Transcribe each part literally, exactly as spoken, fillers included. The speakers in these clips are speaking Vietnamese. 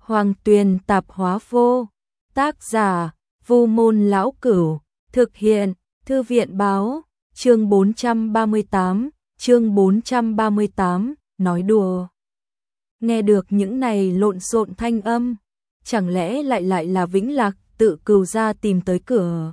Hoàng Tuyền Tạp Hóa Vô. Tác giả Vu Môn Lão Cửu. Thực hiện Thư viện Báo. Chương bốn trăm ba mươi tám. Chương bốn trăm ba mươi tám. Nói đùa. Nghe được những này lộn xộn thanh âm, chẳng lẽ lại lại là Vĩnh Lạc tự cừu ra tìm tới cửa.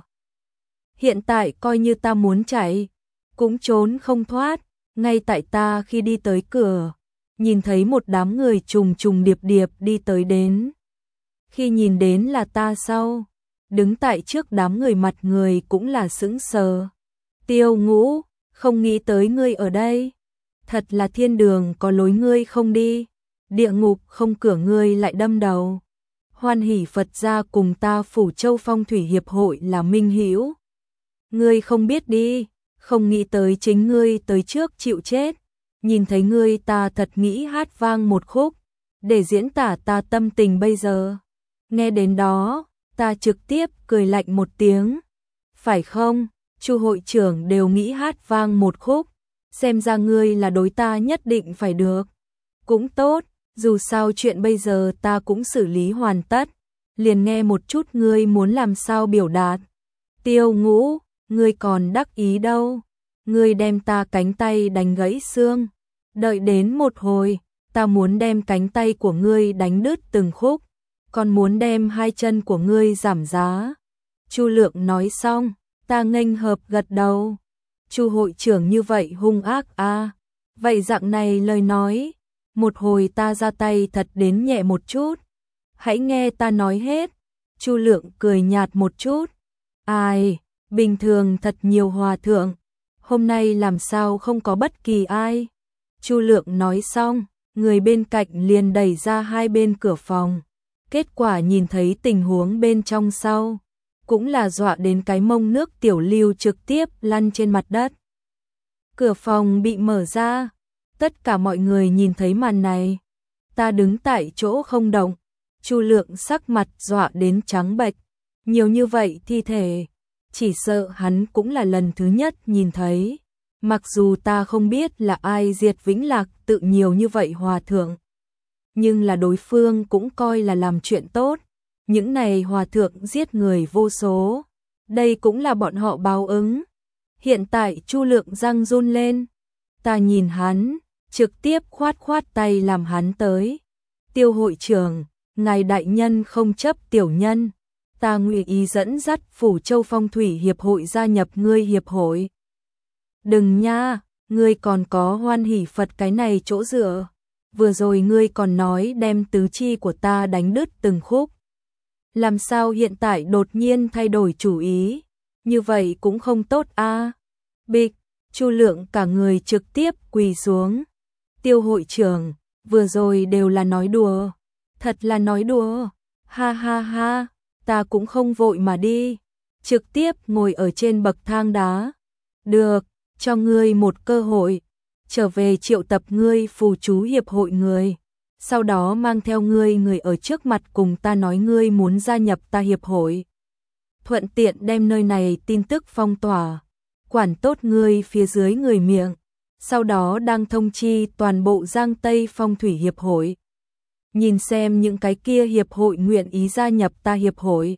Hiện tại coi như ta muốn chạy, cũng trốn không thoát. Ngay tại ta khi đi tới cửa, nhìn thấy một đám người trùng trùng điệp điệp đi tới đến. Khi nhìn đến là ta sau, đứng tại trước đám người mặt người cũng là sững sờ. Tiêu Ngũ, không nghĩ tới ngươi ở đây. Thật là thiên đường có lối ngươi không đi, địa ngục không cửa ngươi lại đâm đầu. Hoan hỷ Phật gia cùng ta Phủ Châu Phong Thủy Hiệp hội là minh hữu. Ngươi không biết đi, không nghĩ tới chính ngươi tới trước chịu chết. Nhìn thấy ngươi ta thật nghĩ hát vang một khúc, để diễn tả ta tâm tình bây giờ. Nghe đến đó, ta trực tiếp cười lạnh một tiếng. Phải không, Chu hội trưởng đều nghĩ hát vang một khúc, xem ra ngươi là đối ta nhất định phải được. Cũng tốt, dù sao chuyện bây giờ ta cũng xử lý hoàn tất, liền nghe một chút ngươi muốn làm sao biểu đạt. Tiêu Ngũ, ngươi còn đắc ý đâu, ngươi đem ta cánh tay đánh gãy xương. Đợi đến một hồi, ta muốn đem cánh tay của ngươi đánh đứt từng khúc, còn muốn đem hai chân của ngươi giảm giá. Chu Lượng nói xong, ta nghênh hợp gật đầu. Chu hội trưởng như vậy hung ác à? Vậy dạng này lời nói, một hồi ta ra tay thật đến nhẹ một chút. Hãy nghe ta nói hết. Chu Lượng cười nhạt một chút. Ai, bình thường thật nhiều hòa thượng, hôm nay làm sao không có bất kỳ ai. Chu Lượng nói xong, người bên cạnh liền đẩy ra hai bên cửa phòng. Kết quả nhìn thấy tình huống bên trong sau, cũng là dọa đến cái mông nước tiểu lưu trực tiếp lăn trên mặt đất. Cửa phòng bị mở ra, tất cả mọi người nhìn thấy màn này. Ta đứng tại chỗ không động, Chu Lượng sắc mặt dọa đến trắng bệch. Nhiều như vậy thi thể, chỉ sợ hắn cũng là lần thứ nhất nhìn thấy. Mặc dù ta không biết là ai diệt Vĩnh Lạc tự nhiều như vậy hòa thượng, nhưng là đối phương cũng coi là làm chuyện tốt. Những này hòa thượng giết người vô số, đây cũng là bọn họ báo ứng. Hiện tại Chu Lượng răng run lên, ta nhìn hắn, trực tiếp khoát khoát tay làm hắn tới. Tiêu hội trưởng, ngài đại nhân không chấp tiểu nhân, ta nguyện ý dẫn dắt Phủ Châu Phong Thủy Hiệp hội gia nhập ngươi hiệp hội. Đừng nha, ngươi còn có Hoan hỷ Phật cái này chỗ dựa. Vừa rồi ngươi còn nói đem tứ chi của ta đánh đứt từng khúc. Làm sao hiện tại đột nhiên thay đổi chủ ý? Như vậy cũng không tốt a. À? Bịch, Chu Lượng cả người trực tiếp quỳ xuống. Tiêu hội trưởng, vừa rồi đều là nói đùa. Thật là nói đùa. Ha ha ha, ta cũng không vội mà đi. Trực tiếp ngồi ở trên bậc thang đá. Được, cho ngươi một cơ hội, trở về triệu tập ngươi phù chú hiệp hội người, sau đó mang theo ngươi người ở trước mặt cùng ta nói ngươi muốn gia nhập ta hiệp hội. Thuận tiện đem nơi này tin tức phong tỏa, quản tốt ngươi phía dưới người miệng, sau đó đang thông chi toàn bộ Giang Tây Phong Thủy Hiệp hội. Nhìn xem những cái kia hiệp hội nguyện ý gia nhập ta hiệp hội,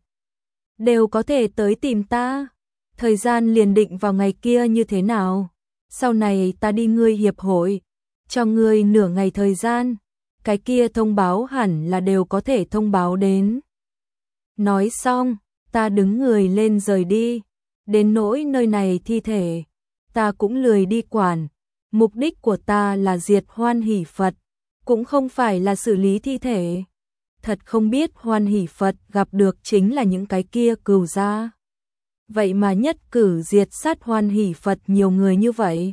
đều có thể tới tìm ta. Thời gian liền định vào ngày kia như thế nào? Sau này ta đi ngươi hiệp hội, cho ngươi nửa ngày thời gian, cái kia thông báo hẳn là đều có thể thông báo đến. Nói xong, ta đứng người lên rời đi. Đến nỗi nơi này thi thể, ta cũng lười đi quản. Mục đích của ta là diệt Hoan hỷ Phật, cũng không phải là xử lý thi thể. Thật không biết Hoan hỷ Phật gặp được chính là những cái kia cừu gia. Vậy mà nhất cử diệt sát Hoan hỷ Phật nhiều người như vậy.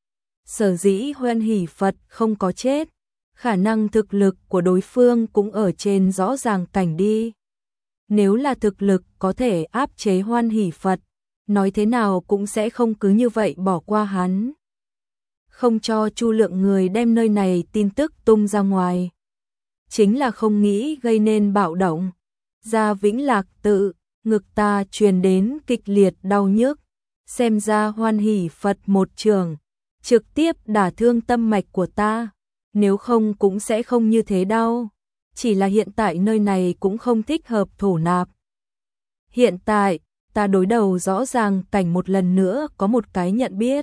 Sở dĩ Hoan hỷ Phật không có chết, khả năng thực lực của đối phương cũng ở trên rõ ràng cảnh đi. Nếu là thực lực có thể áp chế Hoan hỷ Phật, nói thế nào cũng sẽ không cứ như vậy bỏ qua hắn. Không cho Chu Lượng người đem nơi này tin tức tung ra ngoài, chính là không nghĩ gây nên bạo động. Ra Vĩnh Lạc tự, ngực ta truyền đến kịch liệt đau nhức, xem ra Hoan hỷ Phật một trường, trực tiếp đả thương tâm mạch của ta, nếu không cũng sẽ không như thế đau. chỉ là hiện tại nơi này cũng không thích hợp thổ nạp. Hiện tại, ta đối đầu rõ ràng cảnh một lần nữa có một cái nhận biết.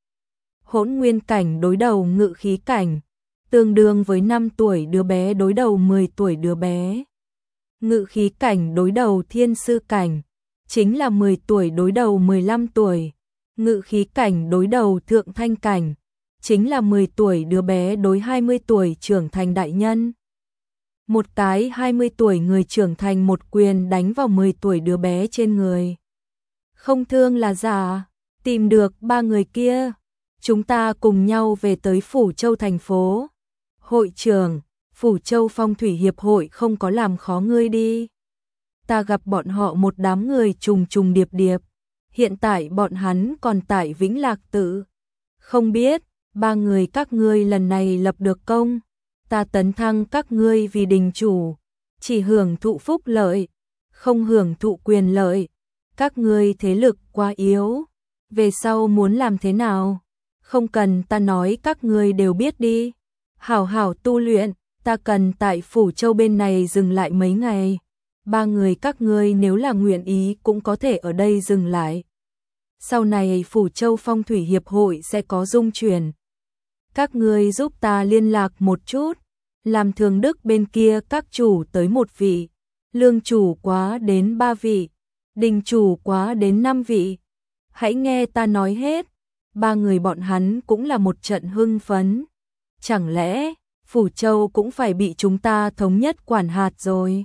Hỗn nguyên cảnh đối đầu ngự khí cảnh, tương đương với năm tuổi đứa bé đối đầu mười tuổi đứa bé. Ngự khí cảnh đối đầu thiên sư cảnh, chính là mười tuổi đối đầu mười lăm tuổi. Ngự khí cảnh đối đầu thượng thanh cảnh, chính là mười tuổi đứa bé đối hai mươi tuổi trưởng thành đại nhân. Một cái hai mươi tuổi người trưởng thành một quyền đánh vào mười tuổi đứa bé trên người. Không thương là giả, tìm được ba người kia, chúng ta cùng nhau về tới Phủ Châu thành phố. Hội trưởng, Phủ Châu Phong Thủy Hiệp hội không có làm khó ngươi đi. Ta gặp bọn họ một đám người trùng trùng điệp điệp, hiện tại bọn hắn còn tại Vĩnh Lạc Tự. Không biết, ba người các ngươi lần này lập được công, ta tấn thăng các ngươi vì đình chủ, chỉ hưởng thụ phúc lợi, không hưởng thụ quyền lợi. Các ngươi thế lực quá yếu, về sau muốn làm thế nào? Không cần ta nói các ngươi đều biết đi. Hảo hảo tu luyện, ta cần tại Phủ Châu bên này dừng lại mấy ngày. Ba người các ngươi nếu là nguyện ý cũng có thể ở đây dừng lại. Sau này Phủ Châu Phong Thủy Hiệp hội sẽ có dung chuyển. Các ngươi giúp ta liên lạc một chút, làm thường đức bên kia các chủ tới một vị, lương chủ quá đến ba vị, đình chủ quá đến năm vị. Hãy nghe ta nói hết. Ba người bọn hắn cũng là một trận hưng phấn. Chẳng lẽ Phủ Châu cũng phải bị chúng ta thống nhất quản hạt rồi?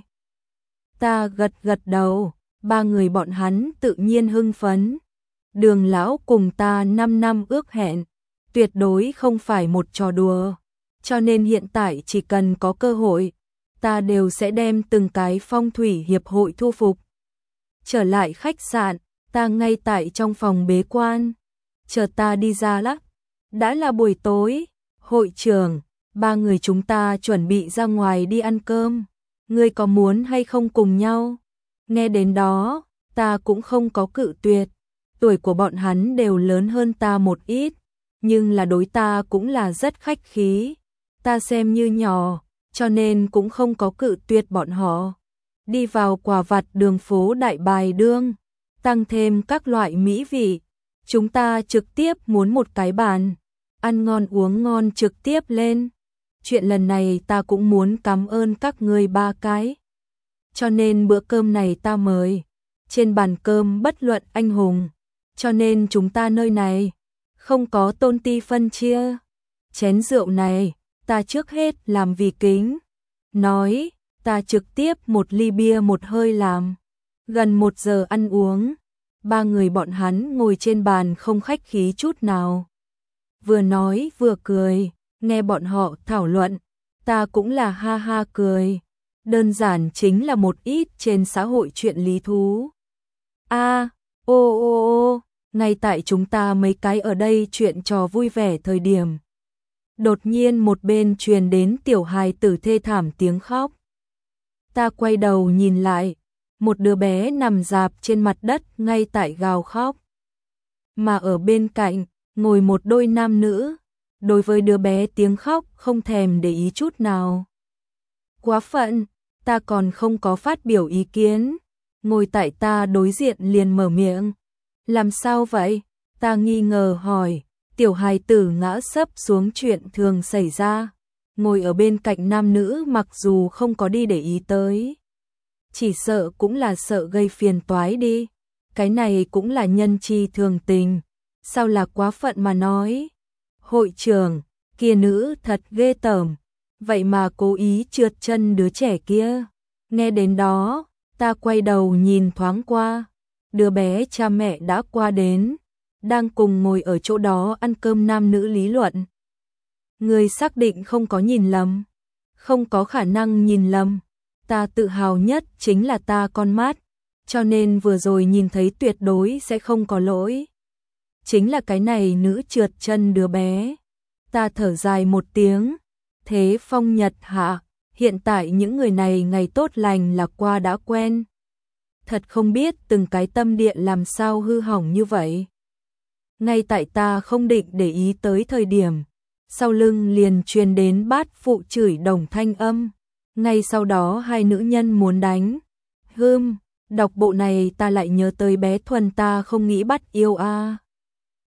Ta gật gật đầu, ba người bọn hắn tự nhiên hưng phấn. Đường lão cùng ta năm năm ước hẹn, tuyệt đối không phải một trò đùa, cho nên hiện tại chỉ cần có cơ hội, ta đều sẽ đem từng cái phong thủy hiệp hội thu phục. Trở lại khách sạn, ta ngay tại trong phòng bế quan, chờ ta đi ra lắc. Đã là buổi tối, hội trưởng, ba người chúng ta chuẩn bị ra ngoài đi ăn cơm, ngươi có muốn hay không cùng nhau? Nghe đến đó, ta cũng không có cự tuyệt, tuổi của bọn hắn đều lớn hơn ta một ít, nhưng là đối ta cũng là rất khách khí, ta xem như nhỏ, cho nên cũng không có cự tuyệt bọn họ. Đi vào quà vặt đường phố Đại Bài Đương, tăng thêm các loại mỹ vị, chúng ta trực tiếp muốn một cái bàn, ăn ngon uống ngon trực tiếp lên. Chuyện lần này ta cũng muốn cảm ơn các ngươi ba cái. Cho nên bữa cơm này ta mời, trên bàn cơm bất luận anh hùng, cho nên chúng ta nơi này không có tôn ti phân chia. Chén rượu này, ta trước hết làm vì kính. Nói, ta trực tiếp một ly bia một hơi làm. Gần một giờ ăn uống, ba người bọn hắn ngồi trên bàn không khách khí chút nào. Vừa nói vừa cười, nghe bọn họ thảo luận, ta cũng là ha ha cười. Đơn giản chính là một ít trên xã hội chuyện lý thú. A, ô ô ô, ngay tại chúng ta mấy cái ở đây chuyện trò vui vẻ thời điểm. Đột nhiên một bên truyền đến tiểu hài tử thê thảm tiếng khóc. Ta quay đầu nhìn lại, một đứa bé nằm rạp trên mặt đất ngay tại gào khóc. Mà ở bên cạnh, ngồi một đôi nam nữ, đối với đứa bé tiếng khóc không thèm để ý chút nào. Quá phận, ta còn không có phát biểu ý kiến, ngồi tại ta đối diện liền mở miệng. Làm sao vậy? Ta nghi ngờ hỏi, tiểu hài tử ngã sấp xuống chuyện thường xảy ra. Ngồi ở bên cạnh nam nữ mặc dù không có đi để ý tới, chỉ sợ cũng là sợ gây phiền toái đi. Cái này cũng là nhân chi thường tình, sao là quá phận mà nói. Hội trưởng, kia nữ thật ghê tởm, vậy mà cố ý trượt chân đứa trẻ kia. Nghe đến đó, ta quay đầu nhìn thoáng qua, đứa bé cha mẹ đã qua đến, đang cùng ngồi ở chỗ đó ăn cơm nam nữ lý luận. Người xác định không có nhìn lầm, không có khả năng nhìn lầm. Ta tự hào nhất chính là ta con mắt, cho nên vừa rồi nhìn thấy tuyệt đối sẽ không có lỗi. Chính là cái này nữ trượt chân đứa bé. Ta thở dài một tiếng, thế phong nhật hạ, hiện tại những người này ngày tốt lành là qua đã quen. Thật không biết từng cái tâm địa làm sao hư hỏng như vậy. Ngay tại ta không định để ý tới thời điểm, sau lưng liền truyền đến bát phụ chửi đồng thanh âm. Ngay sau đó hai nữ nhân muốn đánh. Hưm, đọc bộ này ta lại nhớ tới bé Thuần ta không nghĩ bắt yêu a. À.